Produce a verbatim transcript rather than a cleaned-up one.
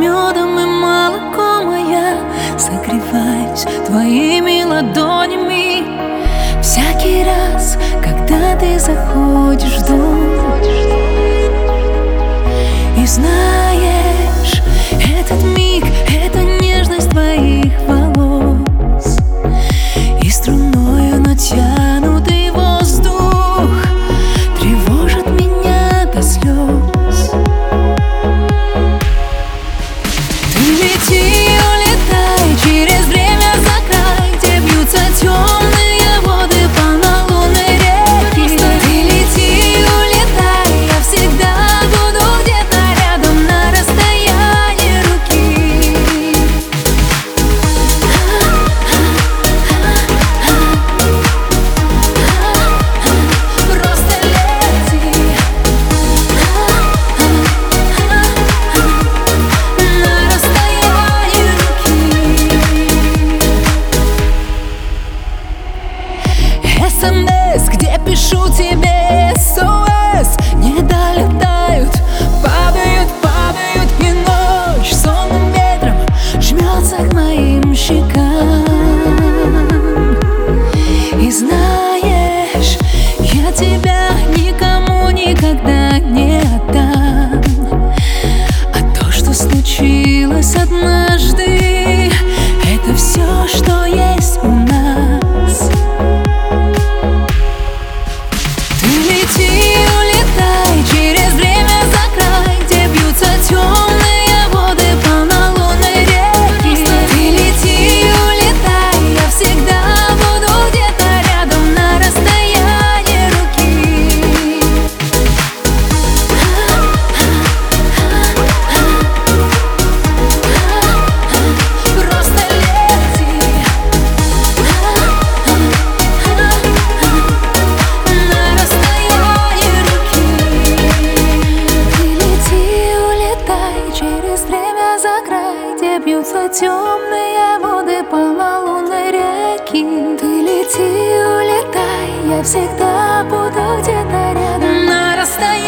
медом и молоком, а я согреваюсь твоими ладонями. Всякий раз, когда ты заходишь в дом, и знаешь, этот миг — это нежность твоих волос и струною натянутый воздух тревожит меня до слез. Ты лети, улетай через время за край, где бьются темные воды полнолунной реки. Ты лети, улетай, я всегда буду где-то рядом на расстоянии руки. Просто лети на расстоянии руки. эс эм эс, где пишу тебе эс о эс, не долетают, падают, падают, и ночь сонным ветром жмется к моим щекам. И знаешь, я тебя никому никогда не отдам. А то, что случилось однажды, это все, что есть у нас. Ты лети, улетай через время за край, где бьются темные воды полнолунной реки. Ты лети, улетай, я всегда буду где-то рядом на расстоянии руки. Просто лети на расстоянии руки. Ты лети, улетай через время за край, где бьются темные воды полнолунной реки. Ты лети, улетай, я всегда буду где-то рядом на расстоянии.